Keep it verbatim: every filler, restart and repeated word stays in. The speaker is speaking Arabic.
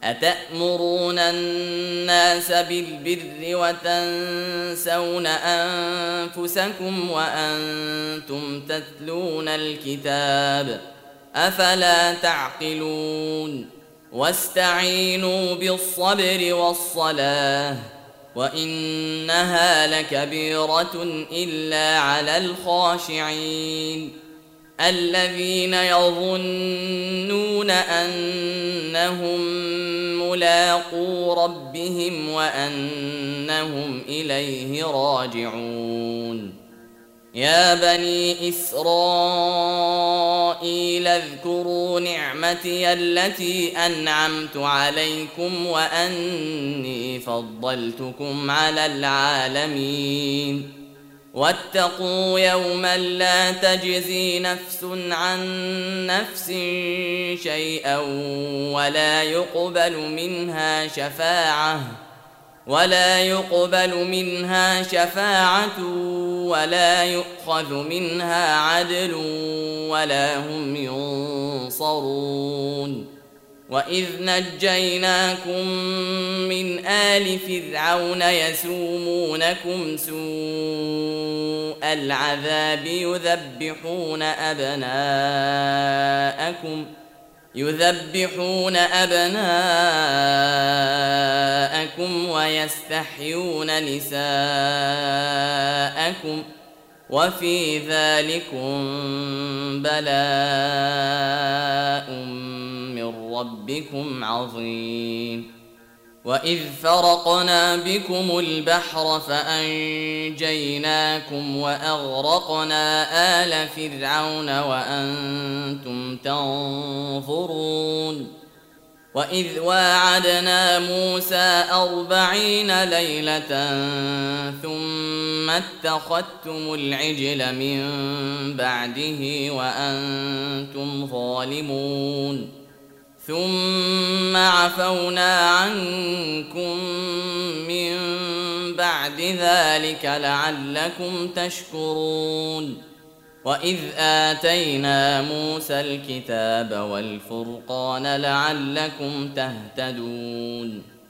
أتأمرون الناس بالبر وتنسون أنفسكم وأنتم تتلون الكتاب أفلا تعقلون واستعينوا بالصبر والصلاة وإنها لكبيرة إلا على الخاشعين الذين يظنون أنهم ملاقو ربهم وأنهم إليه راجعون يا بني إسرائيل اذكروا نعمتي التي أنعمت عليكم وأني فضلتكم على العالمين واتقوا يوما لا تجزي نفس عن نفس شيئا ولا يقبل منها شفاعة ولا يقبل منها شفاعة ولا يؤخذ منها عدل ولا هم ينصرون وإذ نجيناكم من آل فرعون يسومونكم سوء العذاب يذبحون أبناءكم يذبحون أبناءكم ويستحيون نساءكم وفي ذلكم بلاء من ربكم عظيم وإذ فرقنا بكم البحر فأنجيناكم وأغرقنا آل فرعون وأنتم تنظرون وإذ واعدنا موسى أربعين ليلة ثم اتخذتم العجل من بعده وأنتم ظالمون ثم عفونا عنكم من بعد ذلك لعلكم تشكرون وإذ آتينا موسى الكتاب والفرقان لعلكم تهتدون